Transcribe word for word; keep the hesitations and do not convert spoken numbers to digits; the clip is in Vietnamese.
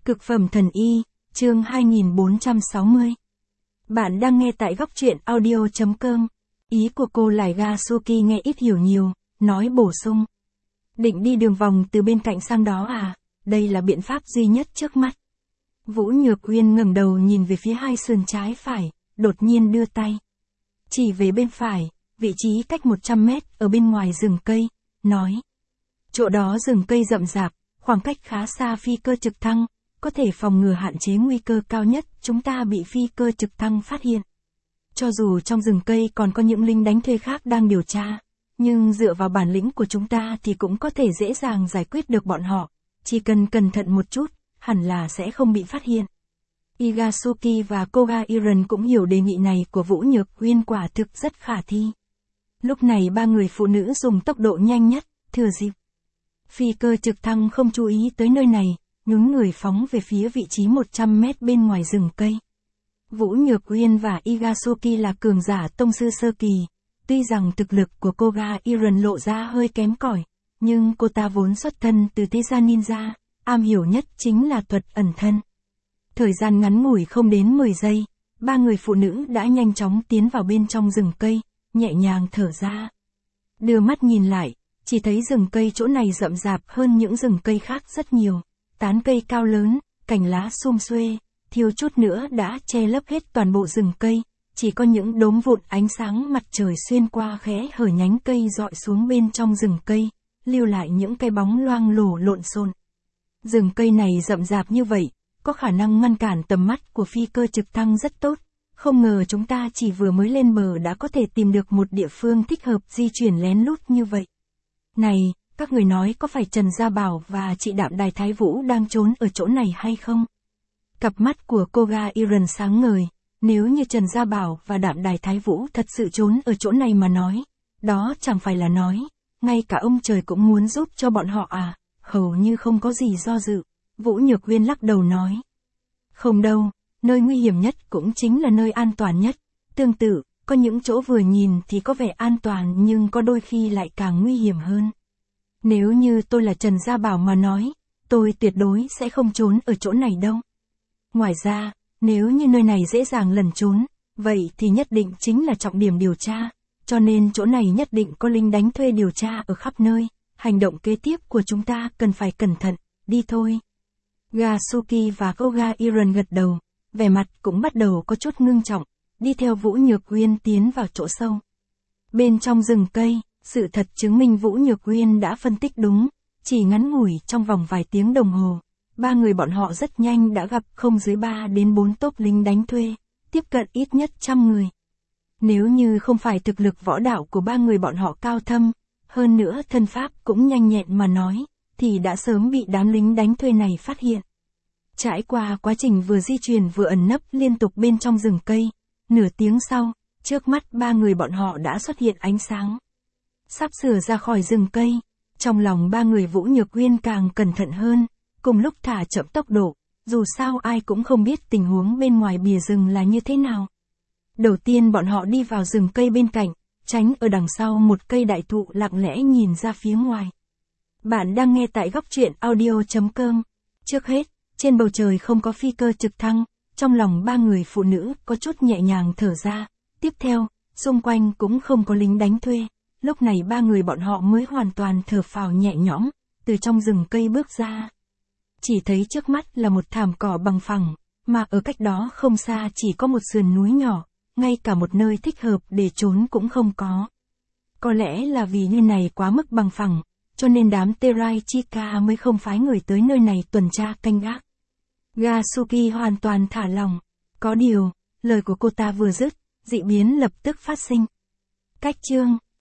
Cực phẩm thần y, chương hai nghìn bốn trăm sáu mươi. Bạn đang nghe tại góc truyện audio chấm com. Ý của cô Lại Gasuki nghe ít hiểu nhiều, nói bổ sung. Định đi đường vòng từ bên cạnh sang đó à, đây là biện pháp duy nhất trước mắt. Vũ Nhược Uyên ngẩng đầu nhìn về phía hai sườn trái phải, đột nhiên đưa tay. Chỉ về bên phải, vị trí cách một trăm mét ở bên ngoài rừng cây, nói. Chỗ đó rừng cây rậm rạp, khoảng cách khá xa phi cơ trực thăng, có thể phòng ngừa hạn chế nguy cơ cao nhất chúng ta bị phi cơ trực thăng phát hiện. Cho dù trong rừng cây còn có những lính đánh thuê khác đang điều tra, nhưng dựa vào bản lĩnh của chúng ta thì cũng có thể dễ dàng giải quyết được bọn họ, chỉ cần cẩn thận một chút, hẳn là sẽ không bị phát hiện. Igasuki và Koga Iron cũng hiểu đề nghị này của Vũ Nhược Uyên quả thực rất khả thi. Lúc này ba người phụ nữ dùng tốc độ nhanh nhất, thừa dịp. Phi cơ trực thăng không chú ý tới nơi này, nhún người phóng về phía vị trí một trăm mét bên ngoài rừng cây. Vũ Nhược Uyên và Igasuki là cường giả tông sư sơ kỳ, tuy rằng thực lực của Koga Iron lộ ra hơi kém cỏi, nhưng cô ta vốn xuất thân từ thế gia ninja, am hiểu nhất chính là thuật ẩn thân. Thời gian ngắn ngủi không đến mười giây, ba người phụ nữ đã nhanh chóng tiến vào bên trong rừng cây, nhẹ nhàng thở ra. Đưa mắt nhìn lại, chỉ thấy rừng cây chỗ này rậm rạp hơn những rừng cây khác rất nhiều, tán cây cao lớn, cành lá sum xuê, thiếu chút nữa đã che lấp hết toàn bộ rừng cây, chỉ có những đốm vụn ánh sáng mặt trời xuyên qua khẽ hở nhánh cây dọi xuống bên trong rừng cây, lưu lại những cái bóng loang lổ lộn xộn. Rừng cây này rậm rạp như vậy, có khả năng ngăn cản tầm mắt của phi cơ trực thăng rất tốt, không ngờ chúng ta chỉ vừa mới lên bờ đã có thể tìm được một địa phương thích hợp di chuyển lén lút như vậy. Này, các người nói có phải Trần Gia Bảo và chị Đạm Đài Thái Vũ đang trốn ở chỗ này hay không? Cặp mắt của Koga Iron sáng ngời, nếu như Trần Gia Bảo và Đạm Đài Thái Vũ thật sự trốn ở chỗ này mà nói, đó chẳng phải là nói, ngay cả ông trời cũng muốn giúp cho bọn họ à, hầu như không có gì do dự. Vũ Nhược Uyên lắc đầu nói. Không đâu, nơi nguy hiểm nhất cũng chính là nơi an toàn nhất, tương tự, có những chỗ vừa nhìn thì có vẻ an toàn nhưng có đôi khi lại càng nguy hiểm hơn. Nếu như tôi là Trần Gia Bảo mà nói, tôi tuyệt đối sẽ không trốn ở chỗ này đâu. Ngoài ra, nếu như nơi này dễ dàng lẩn trốn, vậy thì nhất định chính là trọng điểm điều tra, cho nên chỗ này nhất định có lính đánh thuê điều tra ở khắp nơi, hành động kế tiếp của chúng ta cần phải cẩn thận, đi thôi. Gasuki và Koga Iron gật đầu, vẻ mặt cũng bắt đầu có chút ngưng trọng, đi theo Vũ Nhược Uyên tiến vào chỗ sâu. Bên trong rừng cây, sự thật chứng minh Vũ Nhược Uyên đã phân tích đúng, chỉ ngắn ngủi trong vòng vài tiếng đồng hồ, ba người bọn họ rất nhanh đã gặp không dưới ba đến bốn tốp lính đánh thuê, tiếp cận ít nhất trăm người. Nếu như không phải thực lực võ đạo của ba người bọn họ cao thâm, hơn nữa thân pháp cũng nhanh nhẹn mà nói, thì đã sớm bị đám lính đánh thuê này phát hiện. Trải qua quá trình vừa di chuyển vừa ẩn nấp liên tục bên trong rừng cây, nửa tiếng sau, trước mắt ba người bọn họ đã xuất hiện ánh sáng. Sắp sửa ra khỏi rừng cây, trong lòng ba người Vũ Nhược Uyên càng cẩn thận hơn, cùng lúc thả chậm tốc độ, dù sao ai cũng không biết tình huống bên ngoài bìa rừng là như thế nào. Đầu tiên bọn họ đi vào rừng cây bên cạnh, tránh ở đằng sau một cây đại thụ lặng lẽ nhìn ra phía ngoài. Bạn đang nghe tại góc truyện audio chấm com. Trước hết, trên bầu trời không có phi cơ trực thăng, trong lòng ba người phụ nữ có chút nhẹ nhàng thở ra. Tiếp theo, xung quanh cũng không có lính đánh thuê, lúc này ba người bọn họ mới hoàn toàn thở phào nhẹ nhõm, từ trong rừng cây bước ra. Chỉ thấy trước mắt là một thảm cỏ bằng phẳng, mà ở cách đó không xa chỉ có một sườn núi nhỏ, ngay cả một nơi thích hợp để trốn cũng không có. Có lẽ là vì nơi này quá mức bằng phẳng, cho nên đám Terai Chika mới không phái người tới nơi này tuần tra canh gác. Gasuki hoàn toàn thả lòng. Có điều, lời của cô ta vừa dứt, dị biến lập tức phát sinh. Cách chương